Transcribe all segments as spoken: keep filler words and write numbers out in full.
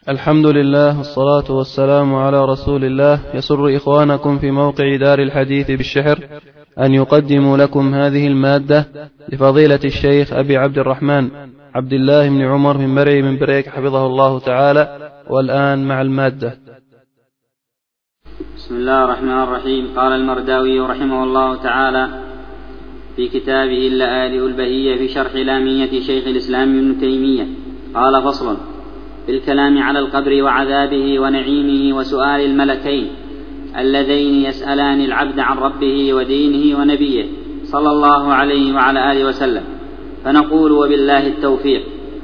الحمد لله والصلاة والسلام على رسول الله. يسر إخوانكم في موقع دار الحديث بالشحر أن يقدموا لكم هذه المادة لفضيلة الشيخ أبي عبد الرحمن عبد الله بن عمر بن مرعي من بريك حفظه الله تعالى. والآن مع المادة. بسم الله الرحمن الرحيم. قال المرداوي رحمه الله تعالى في كتابه اللآلئ البهية في شرح لامية شيخ الإسلام ابن تيمية قال: فصل في الكلام على القبر وعذابه ونعيمه وسؤال الملكين اللذين يسألان العبد عن ربه ودينه ونبيه صلى الله عليه وعلى آله وسلم. فنقول: وبالله التوفيق.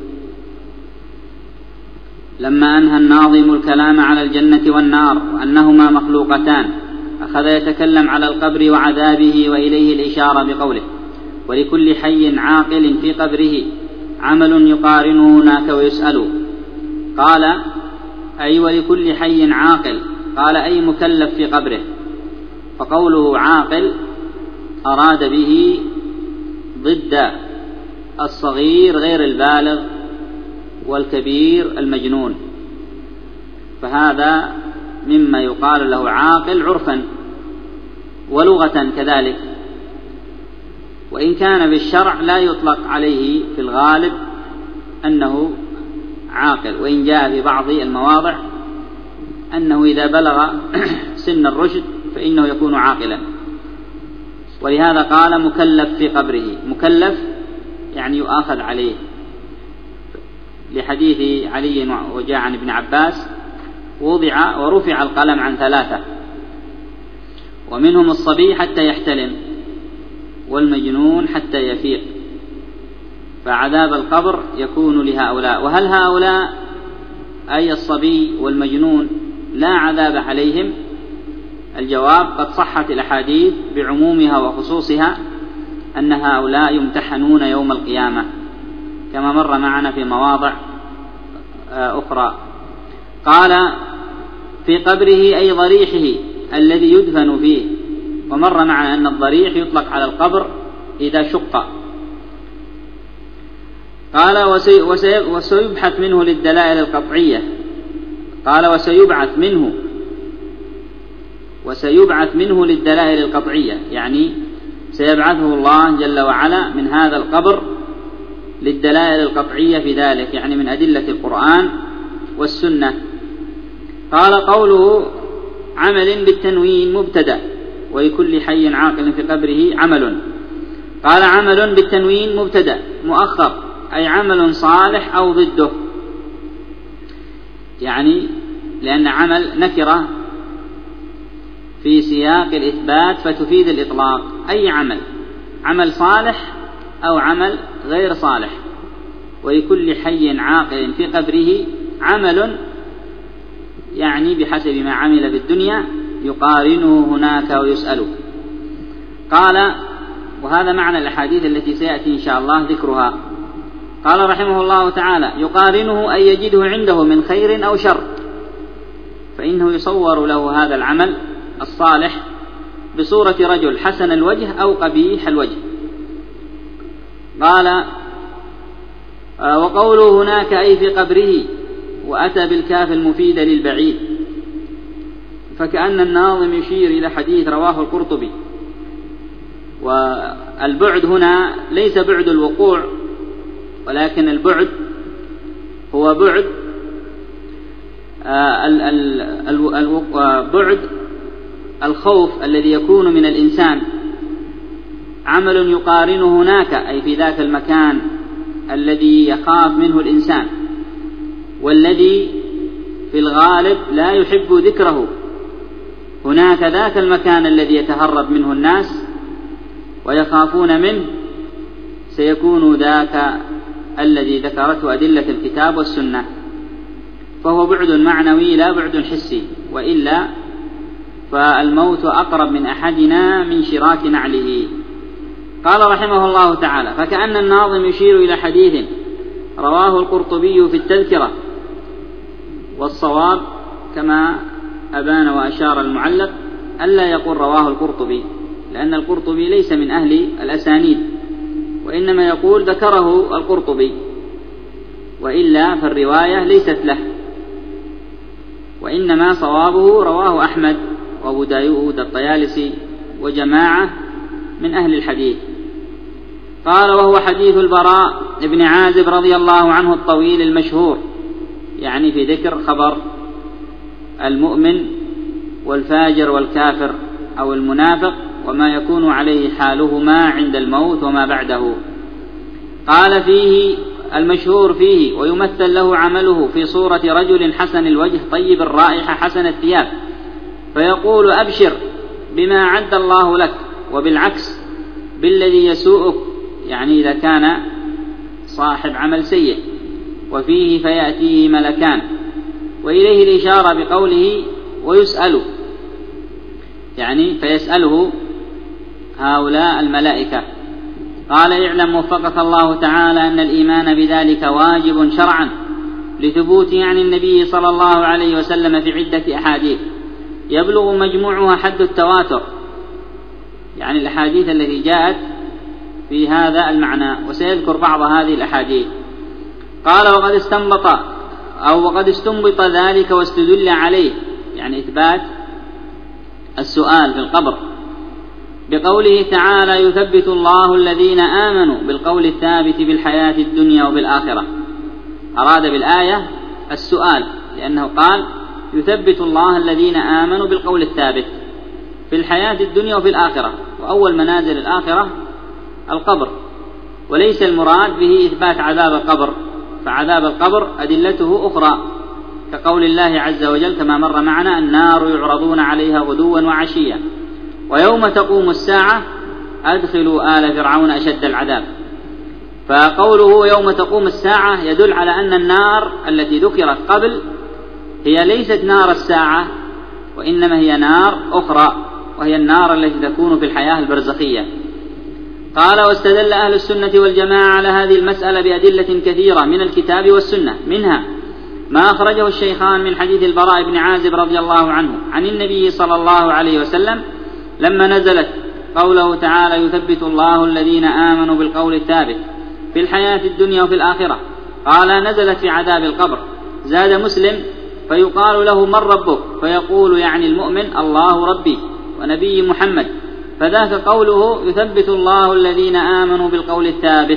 لما أنهى الناظم الكلام على الجنة والنار وأنهما مخلوقتان، أخذ يتكلم على القبر وعذابه وإليه الإشارة بقوله: ولكل حي عاقل في قبره عمل يقارنه هناك ويسأل. قال: أي ولكل حي عاقل، قال: أي مكلف في قبره. فقوله عاقل أراد به ضد الصغير غير البالغ والكبير المجنون، فهذا مما يقال له عاقل عرفا ولغة كذلك، وإن كان بالشرع لا يطلق عليه في الغالب أنه عاقل، وإن جاء في بعض المواضع أنه إذا بلغ سن الرشد فإنه يكون عاقلا. ولهذا قال مكلف في قبره. مكلف يعني يؤاخذ عليه، لحديث علي وجاء عن ابن عباس: وضع ورفع القلم عن ثلاثة، ومنهم الصبي حتى يحتلم، والمجنون حتى يفيق. فعذاب القبر يكون لهؤلاء. وهل هؤلاء أي الصبي والمجنون لا عذاب عليهم؟ الجواب: قد صحت الأحاديث بعمومها وخصوصها أن هؤلاء يمتحنون يوم القيامة، كما مر معنا في مواضع أخرى. قال: في قبره أي ضريحه الذي يدفن فيه، ومر معنا أن الضريح يطلق على القبر إذا شق. قال: وسيبحث منه للدلائل القطعية. قال: وسيبعث منه وسيبعث منه للدلائل القطعية، يعني سيبعثه الله جل وعلا من هذا القبر للدلائل القطعية في ذلك، يعني من أدلة القرآن والسنة. قال: قوله عمل بالتنوين مبتدأ، ولكل حي عاقل في قبره عمل. قال: عمل بالتنوين مبتدأ مؤخر، أي عمل صالح أو ضده، يعني لأن عمل نكرة في سياق الإثبات فتفيد الإطلاق. أي عمل، عمل صالح أو عمل غير صالح. ولكل حي عاقل في قبره عمل، يعني بحسب ما عمل في الدنيا يقارنه هناك ويسأل. قال: وهذا معنى الأحاديث التي سيأتي إن شاء الله ذكرها. قال رحمه الله تعالى: يقارنه أي يجده عنده من خير أو شر، فإنه يصور له هذا العمل الصالح بصورة رجل حسن الوجه أو قبيح الوجه. قال: وقوله هناك أي في قبره، وأتى بالكاف المفيدة للبعيد، فكأن الناظم يشير إلى حديث رواه القرطبي. والبعد هنا ليس بعد الوقوع، ولكن البعد هو بعد بعد الخوف الذي يكون من الإنسان. عمل يقارنه هناك أي في ذاك المكان الذي يخاف منه الإنسان، والذي في الغالب لا يحب ذكره. هناك ذاك المكان الذي يتهرب منه الناس ويخافون منه، سيكون ذاك الذي ذكرته أدلة الكتاب والسنة، فهو بعد معنوي لا بعد حسي، وإلا فالموت أقرب من أحدنا من شراك نعله. قال رحمه الله تعالى: فكأن الناظم يشير إلى حديث رواه القرطبي في التذكرة، والصواب كما أبان وأشار المعلق ألا يقول رواه القرطبي، لأن القرطبي ليس من أهل الأسانيد، وإنما يقول ذكره القرطبي، وإلا فالرواية ليست له، وإنما صوابه رواه أحمد وأبو داود الطيالسي وجماعة من أهل الحديث. قال: وهو حديث البراء بن عازب رضي الله عنه الطويل المشهور، يعني في ذكر خبر المؤمن والفاجر والكافر أو المنافق وما يكون عليه حالهما عند الموت وما بعده. قال: فيه المشهور فيه ويمثل له عمله في صورة رجل حسن الوجه طيب الرائحة حسن الثياب، فيقول: أبشر بما عد الله لك، وبالعكس بالذي يسوءك، يعني إذا كان صاحب عمل سيء. وفيه فيأتيه ملكان، وإليه الإشارة بقوله ويسأل، يعني فيسأله هؤلاء الملائكة. قال: اعلم وفقك الله تعالى أن الإيمان بذلك واجب شرعا لثبوته عن النبي صلى الله عليه وسلم في عدة أحاديث يبلغ مجموعها حد التواتر، يعني الأحاديث التي جاءت في هذا المعنى، وسيذكر بعض هذه الأحاديث. قال: وقد استنبط أو وقد استنبط ذلك واستدل عليه، يعني إثبات السؤال في القبر، بقوله تعالى: يثبت الله الذين آمنوا بالقول الثابت بالحياة الدنيا وبالآخرة. أراد بالآية السؤال، لأنه قال: يثبت الله الذين آمنوا بالقول الثابت في الحياة الدنيا وفي الآخرة، وأول منازل الآخرة القبر، وليس المراد به إثبات عذاب القبر، فعذاب القبر أدلته أخرى، كقول الله عز وجل كما مر معنا: النار يعرضون عليها غدوا وعشيا ويوم تقوم الساعة أدخلوا آل فرعون أشد العذاب. فقوله يوم تقوم الساعة يدل على أن النار التي ذكرت قبل هي ليست نار الساعة، وإنما هي نار أخرى، وهي النار التي تكون في الحياة البرزخية. قال: واستدل أهل السنة والجماعة على هذه المسألة بأدلة كثيرة من الكتاب والسنة، منها ما أخرجه الشيخان من حديث البراء بن عازب رضي الله عنه عن النبي صلى الله عليه وسلم لما نزلت قوله تعالى: يثبت الله الذين آمنوا بالقول الثابت في الحياة الدنيا وفي الآخرة. قال: نزلت في عذاب القبر. زاد مسلم: فيقال له: من ربك؟ فيقول يعني المؤمن: الله ربي ونبي محمد. فذاك قوله يثبت الله الذين آمنوا بالقول الثابت.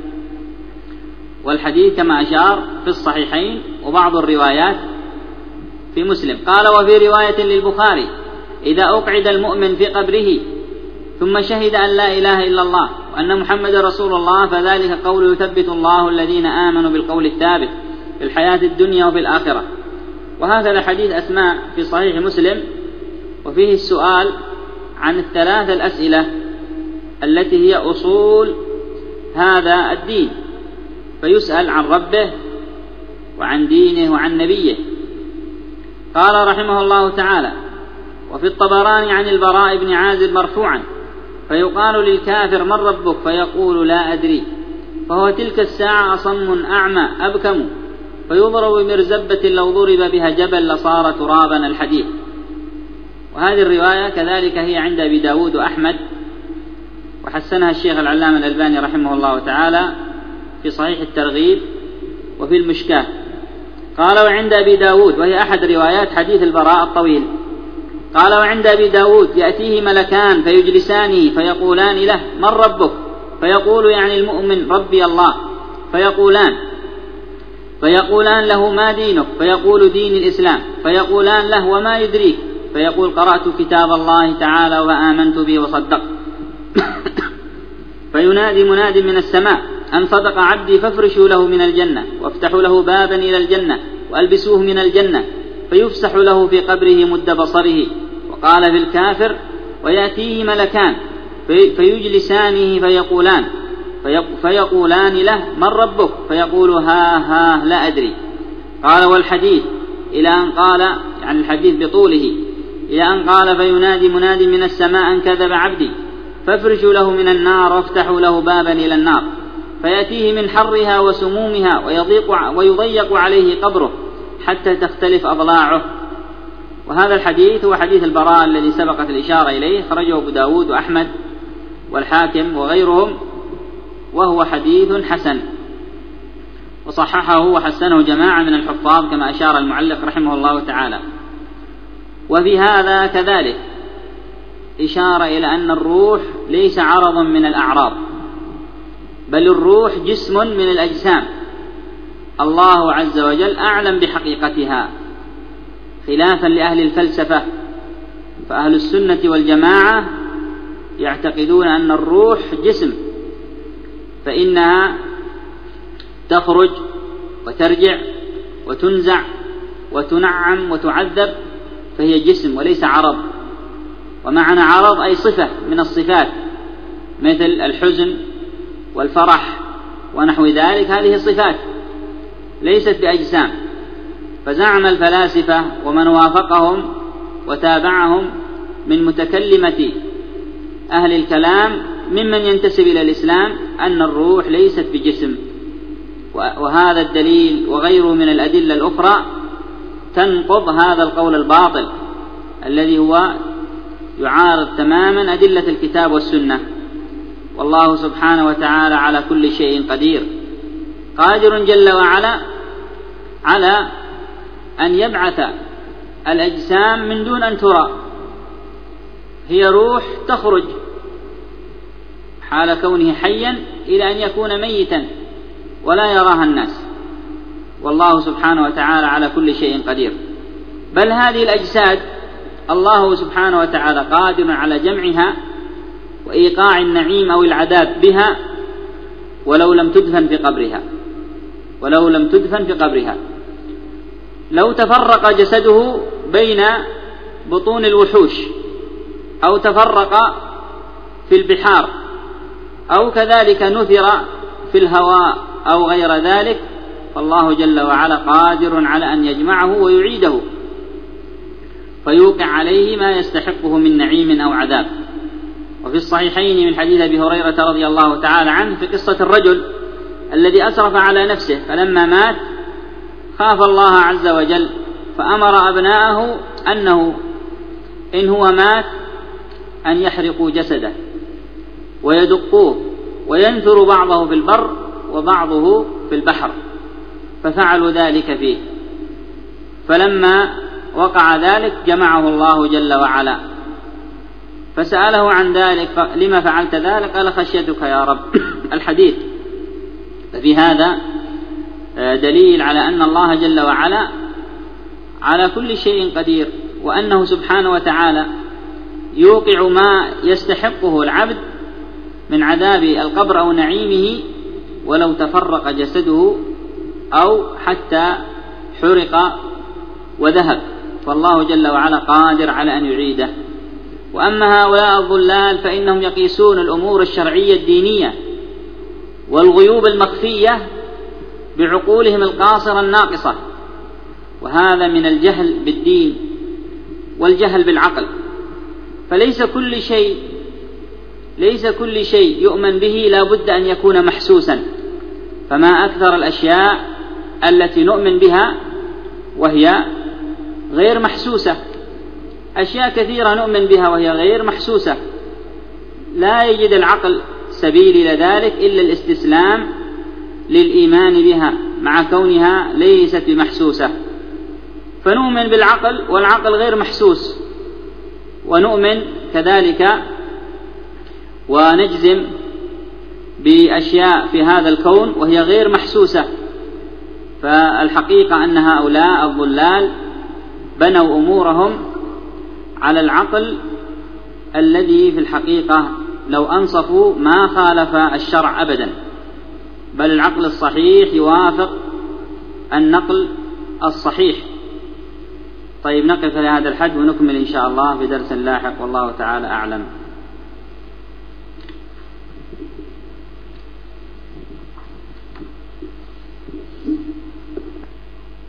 والحديث كما أشار في الصحيحين وبعض الروايات في مسلم. قال: وفي رواية للبخاري: إذا أقعد المؤمن في قبره ثم شهد أن لا إله إلا الله وأن محمد رسول الله فذلك قول يثبت الله الذين آمنوا بالقول الثابت في الحياة الدنيا وفي الآخرة. وهكذا حديث أسماء في صحيح مسلم، وفيه السؤال عن الثلاث الأسئلة التي هي أصول هذا الدين، فيسأل عن ربه وعن دينه وعن نبيه. قال رحمه الله تعالى: وفي الطبراني عن البراء بن عازب مرفوعا: فيقال للكافر: من ربك؟ فيقول: لا أدري. فهو تلك الساعة أصم أعمى أبكم، فيضرب بمرزبة لو ضرب بها جبل لصار ترابا الحديث. وهذه الرواية كذلك هي عند أبي داود وأحمد، وحسنها الشيخ العلامة الألباني رحمه الله تعالى في صحيح الترغيب وفي المشكاة. قال: وعند أبي داود، وهي أحد روايات حديث البراء الطويل. قال: وعند أبي داود: يأتيه ملكان فيجلسانه فيقولان له: من ربك؟ فيقول يعني المؤمن: ربي الله. فيقولان فيقولان له: ما دينك؟ فيقول: دين الإسلام. فيقولان له: وما يدريك؟ فيقول: قرأت كتاب الله تعالى وآمنت به وصدقت. فينادي مناد من السماء: أن صدق عبدي فافرشوا له من الجنة، وافتحوا له بابا إلى الجنة، وألبسوه من الجنة، فيفسح له في قبره مد بصره. وقال في الكافر: ويأتيه ملكان فيجلسانه فيقولان فيقولان له: من ربك؟ فيقول: ها ها لا أدري. قال: والحديث إلى أن قال، يعني الحديث بطوله، إلى أن قال: فينادي مناد من السماء: أن كذب عبدي فافرشوا له من النار، وافتحوا له بابا إلى النار، فيأتيه من حرها وسمومها ويضيق ويضيق عليه قبره حتى تختلف أضلاعه. وهذا الحديث هو حديث البراء الذي سبقت الإشارة إليه، خرجه أبو داود وأحمد والحاكم وغيرهم، وهو حديث حسن، وصححه وحسنه جماعة من الحفاظ كما أشار المعلق رحمه الله تعالى. وفي هذا كذلك إشارة إلى أن الروح ليس عرضا من الأعراض، بل الروح جسم من الأجسام، الله عز وجل أعلم بحقيقتها، خلافا لأهل الفلسفة. فأهل السنة والجماعة يعتقدون أن الروح جسم، فإنها تخرج وترجع وتنزع وتنعم وتعذب، فهي جسم وليس عرض. ومعنى عرض أي صفة من الصفات، مثل الحزن والفرح ونحو ذلك، هذه صفات ليست بأجسام. فزعم الفلاسفة ومن وافقهم وتابعهم من متكلمة أهل الكلام ممن ينتسب إلى الإسلام أن الروح ليست بجسم، وهذا الدليل وغيره من الأدلة الأخرى تنقض هذا القول الباطل الذي هو يعارض تماما أدلة الكتاب والسنة. والله سبحانه وتعالى على كل شيء قدير، قادر جل وعلا على أن يبعث الأجسام من دون أن ترى، هي روح تخرج حال كونه حيا إلى أن يكون ميتا ولا يراها الناس، والله سبحانه وتعالى على كل شيء قدير. بل هذه الأجساد الله سبحانه وتعالى قادر على جمعها وإيقاع النعيم أو العذاب بها ولو لم تدفن في قبرها، ولو لم تدفن في قبرها. لو تفرق جسده بين بطون الوحوش، أو تفرق في البحار، أو كذلك نثر في الهواء أو غير ذلك، فالله جل وعلا قادر على أن يجمعه ويعيده فيوقع عليه ما يستحقه من نعيم أو عذاب. وفي الصحيحين من حديث أبي هريرة رضي الله تعالى عنه في قصة الرجل الذي أسرف على نفسه، فلما مات خاف الله عز وجل فأمر أبناءه أنه إن هو مات أن يحرقوا جسده ويدقوه وينثر بعضه في البر وبعضه في البحر، ففعلوا ذلك فيه. فلما وقع ذلك جمعه الله جل وعلا، فسأله عن ذلك لما فعلت ذلك؟ قال خشيتك يا رب الحديث. ففي هذا دليل على أن الله جل وعلا على كل شيء قدير، وأنه سبحانه وتعالى يوقع ما يستحقه العبد من عذاب القبر أو نعيمه ولو تفرق جسده أو حتى حرق وذهب، فالله جل وعلا قادر على أن يعيده. وأما هؤلاء الضلال فإنهم يقيسون الأمور الشرعية الدينية والغيوب المخفية بعقولهم القاصرة الناقصة، وهذا من الجهل بالدين والجهل بالعقل. فليس كل شيء ليس كل شيء يؤمن به لا بد أن يكون محسوسا، فما أكثر الأشياء التي نؤمن بها وهي غير محسوسة. أشياء كثيرة نؤمن بها وهي غير محسوسة، لا يجد العقل سبيل إلى ذلك إلا الاستسلام للإيمان بها مع كونها ليست بمحسوسة. فنؤمن بالعقل والعقل غير محسوس، ونؤمن كذلك ونجزم بأشياء في هذا الكون وهي غير محسوسة. فالحقيقة أن هؤلاء الضلال بنوا أمورهم على العقل الذي في الحقيقة لو أنصفوا ما خالف الشرع أبدا، بل العقل الصحيح يوافق النقل الصحيح. طيب نقف لهذا الحد ونكمل إن شاء الله في درس لاحق، والله تعالى أعلم.